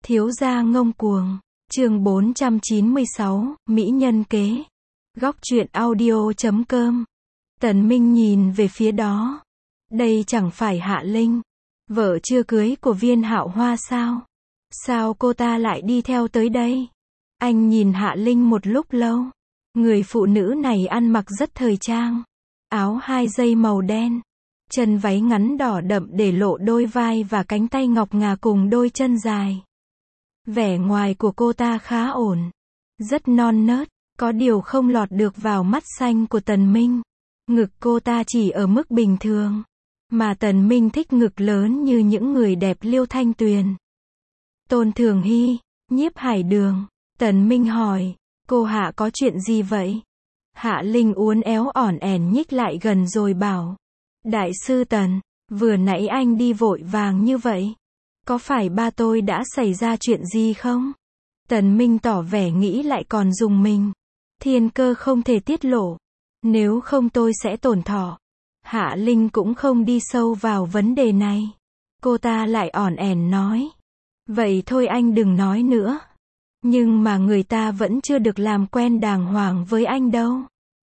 Thiếu gia ngông cuồng. Chương 496, Mỹ nhân kế. Góc truyện audio.com. Tần Minh nhìn về phía đó. Đây chẳng phải Hạ Linh, vợ chưa cưới của Viên Hạo Hoa sao? Sao cô ta lại đi theo tới đây? Anh nhìn Hạ Linh một lúc lâu. Người phụ nữ này ăn mặc rất thời trang. Áo 2 dây màu đen. Chân váy ngắn đỏ đậm để lộ đôi vai và cánh tay ngọc ngà cùng đôi chân dài. Vẻ ngoài của cô ta khá ổn. Rất non nớt, có điều không lọt được vào mắt xanh của Tần Minh. Ngực cô ta chỉ ở mức bình thường. Mà Tần Minh thích ngực lớn như những người đẹp Liêu Thanh Tuyền, Tôn Thường Hy, Nhiếp Hải Đường. Tần Minh hỏi, cô Hạ có chuyện gì vậy? Hạ Linh uốn éo ỏn ẻn nhích lại gần rồi bảo, đại sư Tần, vừa nãy anh đi vội vàng như vậy. Có phải ba tôi đã xảy ra chuyện gì không? Tần Minh tỏ vẻ nghĩ lại còn dùng mình. Thiên cơ không thể tiết lộ. Nếu không tôi sẽ tổn thọ. Hạ Linh cũng không đi sâu vào vấn đề này. Cô ta lại ỏn ẻn nói. Vậy thôi anh đừng nói nữa. Nhưng mà người ta vẫn chưa được làm quen đàng hoàng với anh đâu.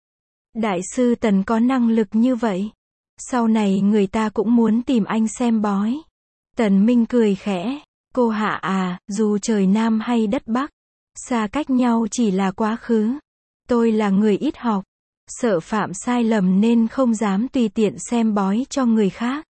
Đại sư Tần có năng lực như vậy. Sau này người ta cũng muốn tìm anh xem bói. Tần Minh cười khẽ. Cô Hạ à, dù trời Nam hay đất Bắc, xa cách nhau chỉ là quá khứ. Tôi là người ít học, sợ phạm sai lầm nên không dám tùy tiện xem bói cho người khác.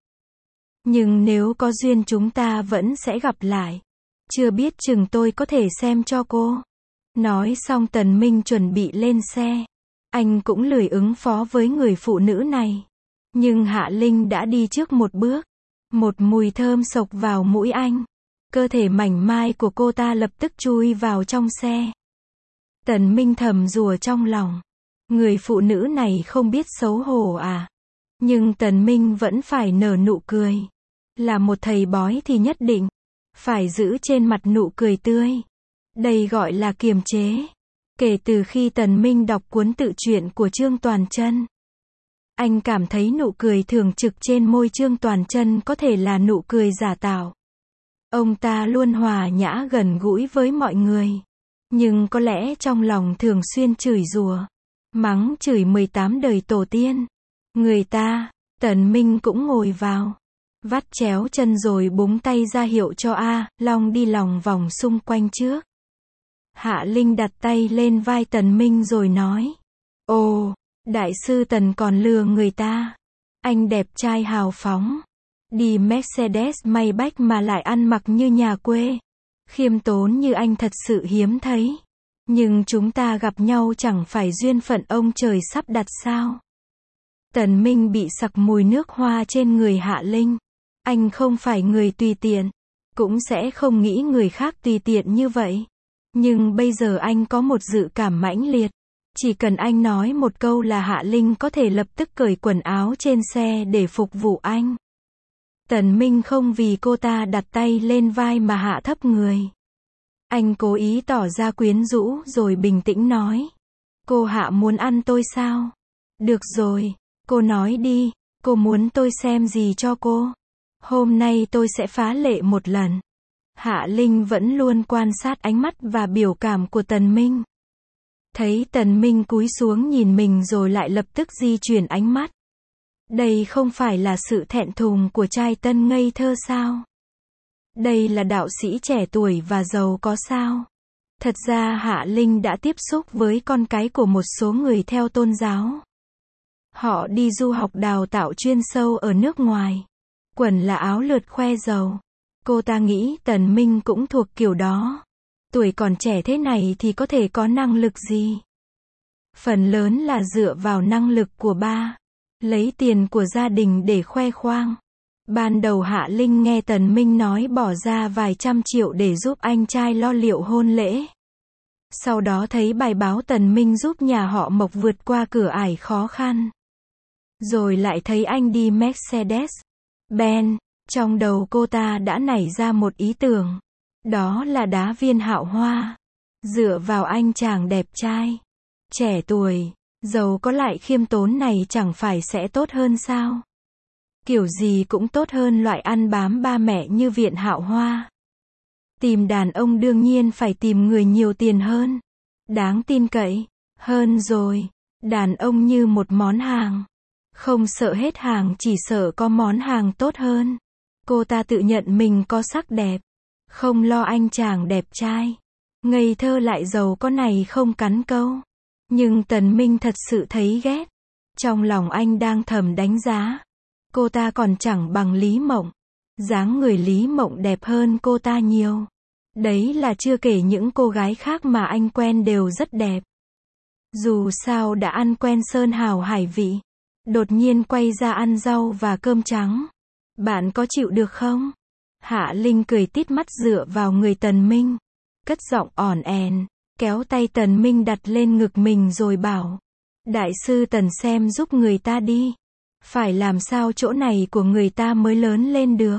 Nhưng nếu có duyên chúng ta vẫn sẽ gặp lại. Chưa biết chừng tôi có thể xem cho cô. Nói xong Tần Minh chuẩn bị lên xe. Anh cũng lười ứng phó với người phụ nữ này. Nhưng Hạ Linh đã đi trước một bước. Một mùi thơm xộc vào mũi anh. Cơ thể mảnh mai của cô ta lập tức chui vào trong xe. Tần Minh thầm rủa trong lòng. Người phụ nữ này không biết xấu hổ à? Nhưng Tần Minh vẫn phải nở nụ cười. Là một thầy bói thì nhất định phải giữ trên mặt nụ cười tươi. Đây gọi là kiềm chế. Kể từ khi Tần Minh đọc cuốn tự truyện của Trương Toàn Chân, anh cảm thấy nụ cười thường trực trên môi Trương Toàn Chân có thể là nụ cười giả tạo. Ông ta luôn hòa nhã gần gũi với mọi người. Nhưng có lẽ trong lòng thường xuyên chửi rủa, mắng chửi 18 đời tổ tiên. Người ta, Tần Minh cũng ngồi vào, vắt chéo chân rồi búng tay ra hiệu cho A Long đi lòng vòng xung quanh trước. Hạ Linh đặt tay lên vai Tần Minh rồi nói, ồ, đại sư Tần còn lừa người ta. Anh đẹp trai hào phóng, đi Mercedes Maybach mà lại ăn mặc như nhà quê. Khiêm tốn như anh thật sự hiếm thấy. Nhưng chúng ta gặp nhau chẳng phải duyên phận ông trời sắp đặt sao? Tần Minh bị sặc mùi nước hoa trên người Hạ Linh. Anh không phải người tùy tiện, cũng sẽ không nghĩ người khác tùy tiện như vậy. Nhưng bây giờ anh có một dự cảm mãnh liệt. Chỉ cần anh nói một câu là Hạ Linh có thể lập tức cởi quần áo trên xe để phục vụ anh. Tần Minh không vì cô ta đặt tay lên vai mà hạ thấp người. Anh cố ý tỏ ra quyến rũ rồi bình tĩnh nói. Cô Hạ muốn ăn tôi sao? Được rồi, cô nói đi, cô muốn tôi xem gì cho cô? Hôm nay tôi sẽ phá lệ một lần. Hạ Linh vẫn luôn quan sát ánh mắt và biểu cảm của Tần Minh. Thấy Tần Minh cúi xuống nhìn mình rồi lại lập tức di chuyển ánh mắt. Đây không phải là sự thẹn thùng của trai tân ngây thơ sao? Đây là đạo sĩ trẻ tuổi và giàu có sao? Thật ra Hạ Linh đã tiếp xúc với con cái của một số người theo tôn giáo. Họ đi du học đào tạo chuyên sâu ở nước ngoài. Quần là áo lượt khoe giàu. Cô ta nghĩ Tần Minh cũng thuộc kiểu đó. Tuổi còn trẻ thế này thì có thể có năng lực gì? Phần lớn là dựa vào năng lực của ba. Lấy tiền của gia đình để khoe khoang. Ban đầu Hạ Linh nghe Tần Minh nói bỏ ra vài trăm triệu để giúp anh trai lo liệu hôn lễ. Sau đó thấy bài báo Tần Minh giúp nhà họ Mộc vượt qua cửa ải khó khăn. Rồi lại thấy anh đi Mercedes Benz. Trong đầu cô ta đã nảy ra một ý tưởng. Đó là đá Viên Hạo Hoa. Dựa vào anh chàng đẹp trai, trẻ tuổi, giàu có lại khiêm tốn này chẳng phải sẽ tốt hơn sao? Kiểu gì cũng tốt hơn loại ăn bám ba mẹ như Viện Hạo Hoa. Tìm đàn ông đương nhiên phải tìm người nhiều tiền hơn, đáng tin cậy hơn rồi. Đàn ông như một món hàng, không sợ hết hàng, chỉ sợ có món hàng tốt hơn. Cô ta tự nhận mình có sắc đẹp, không lo anh chàng đẹp trai, ngây thơ lại giàu có này không cắn câu. Nhưng Tần Minh thật sự thấy ghét. Trong lòng anh đang thầm đánh giá, cô ta còn chẳng bằng Lý Mộng. Dáng người Lý Mộng đẹp hơn cô ta nhiều. Đấy là chưa kể những cô gái khác mà anh quen đều rất đẹp. Dù sao đã ăn quen sơn hào hải vị, đột nhiên quay ra ăn rau và cơm trắng. Bạn có chịu được không? Hạ Linh cười tít mắt dựa vào người Tần Minh, cất giọng ỏn ẻn, kéo tay Tần Minh đặt lên ngực mình rồi bảo: Đại sư Tần xem giúp người ta đi. Phải làm sao chỗ này của người ta mới lớn lên được.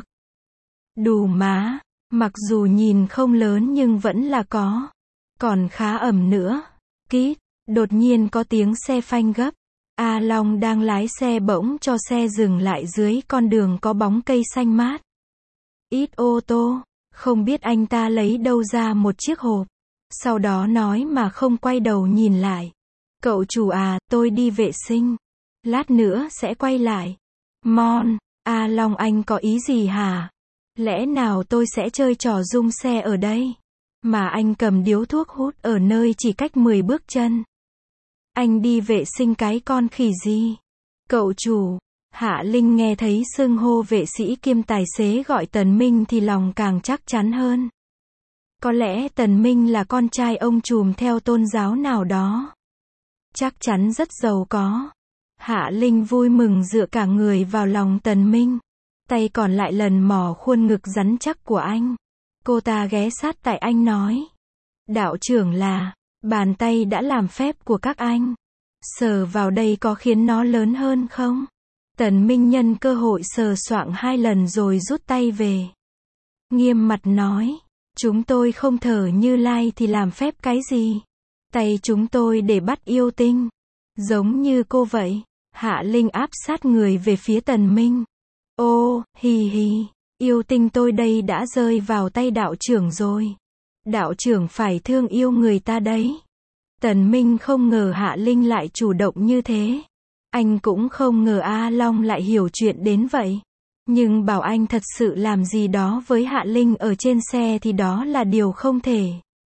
Đù má, mặc dù nhìn không lớn nhưng vẫn là có. Còn khá ẩm nữa. Kít, đột nhiên có tiếng xe phanh gấp. A Long đang lái xe bỗng cho xe dừng lại dưới con đường có bóng cây xanh mát. Ít ô tô, không biết anh ta lấy đâu ra một chiếc hộp. Sau đó nói mà không quay đầu nhìn lại. Cậu chủ à, tôi đi vệ sinh. Lát nữa sẽ quay lại. Mon, A Long anh có ý gì hả? Lẽ nào tôi sẽ chơi trò rung xe ở đây? Mà anh cầm điếu thuốc hút ở nơi chỉ cách 10 bước chân. Anh đi vệ sinh cái con khỉ gì? Cậu chủ. Hạ Linh nghe thấy xưng hô vệ sĩ kiêm tài xế gọi Tần Minh thì lòng càng chắc chắn hơn. Có lẽ Tần Minh là con trai ông trùm theo tôn giáo nào đó. Chắc chắn rất giàu có. Hạ Linh vui mừng dựa cả người vào lòng Tần Minh. Tay còn lại lần mò khuôn ngực rắn chắc của anh. Cô ta ghé sát tại anh nói. Đạo trưởng là, bàn tay đã làm phép của các anh. Sờ vào đây có khiến nó lớn hơn không? Tần Minh nhân cơ hội sờ soạng 2 lần rồi rút tay về. Nghiêm mặt nói. Chúng tôi không thờ Như Lai thì làm phép cái gì? Tay chúng tôi để bắt yêu tinh. Giống như cô vậy. Hạ Linh áp sát người về phía Tần Minh. Ô, hì hì, yêu tinh tôi đây đã rơi vào tay đạo trưởng rồi. Đạo trưởng phải thương yêu người ta đấy. Tần Minh không ngờ Hạ Linh lại chủ động như thế. Anh cũng không ngờ A Long lại hiểu chuyện đến vậy. Nhưng bảo anh thật sự làm gì đó với Hạ Linh ở trên xe thì đó là điều không thể.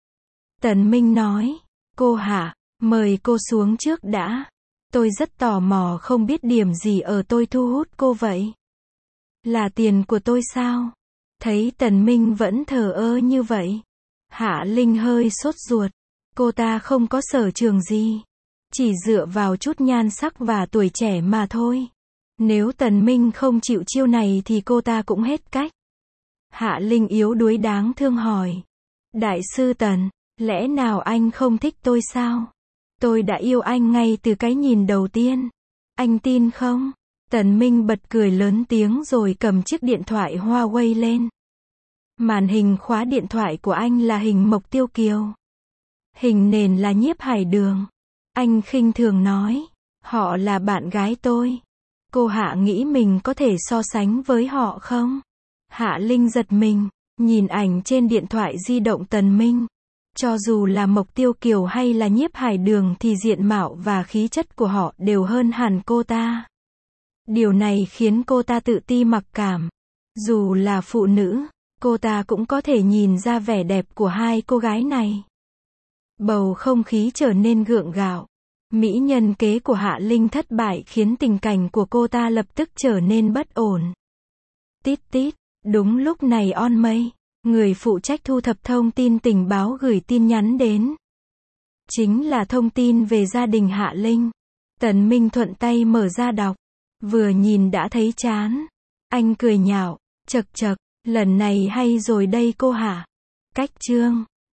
Tần Minh nói, cô Hạ, mời cô xuống trước đã. Tôi rất tò mò không biết điểm gì ở tôi thu hút cô vậy. Là tiền của tôi sao? Thấy Tần Minh vẫn thờ ơ như vậy. Hạ Linh hơi sốt ruột. Cô ta không có sở trường gì. Chỉ dựa vào chút nhan sắc và tuổi trẻ mà thôi. Nếu Tần Minh không chịu chiêu này thì cô ta cũng hết cách. Hạ Linh yếu đuối đáng thương hỏi. Đại sư Tần, lẽ nào anh không thích tôi sao? Tôi đã yêu anh ngay từ cái nhìn đầu tiên. Anh tin không? Tần Minh bật cười lớn tiếng rồi cầm chiếc điện thoại Huawei lên. Màn hình khóa điện thoại của anh là hình Mộc Tiêu Kiều. Hình nền là Nhiếp Hải Đường. Anh khinh thường nói. Họ là bạn gái tôi. Cô Hạ nghĩ mình có thể so sánh với họ không? Hạ Linh giật mình, nhìn ảnh trên điện thoại di động Tần Minh. Cho dù là Mộc Tiêu Kiều hay là Nhiếp Hải Đường thì diện mạo và khí chất của họ đều hơn hẳn cô ta. Điều này khiến cô ta tự ti mặc cảm. Dù là phụ nữ, cô ta cũng có thể nhìn ra vẻ đẹp của hai cô gái này. Bầu không khí trở nên gượng gạo. Mỹ nhân kế của Hạ Linh thất bại khiến tình cảnh của cô ta lập tức trở nên bất ổn. Tít tít, đúng lúc này On Mây, người phụ trách thu thập thông tin tình báo gửi tin nhắn đến. Chính là thông tin về gia đình Hạ Linh. Tần Minh thuận tay mở ra đọc. Vừa nhìn đã thấy chán. Anh cười nhạo, chậc chậc, lần này hay rồi đây cô Hạ. Cách chương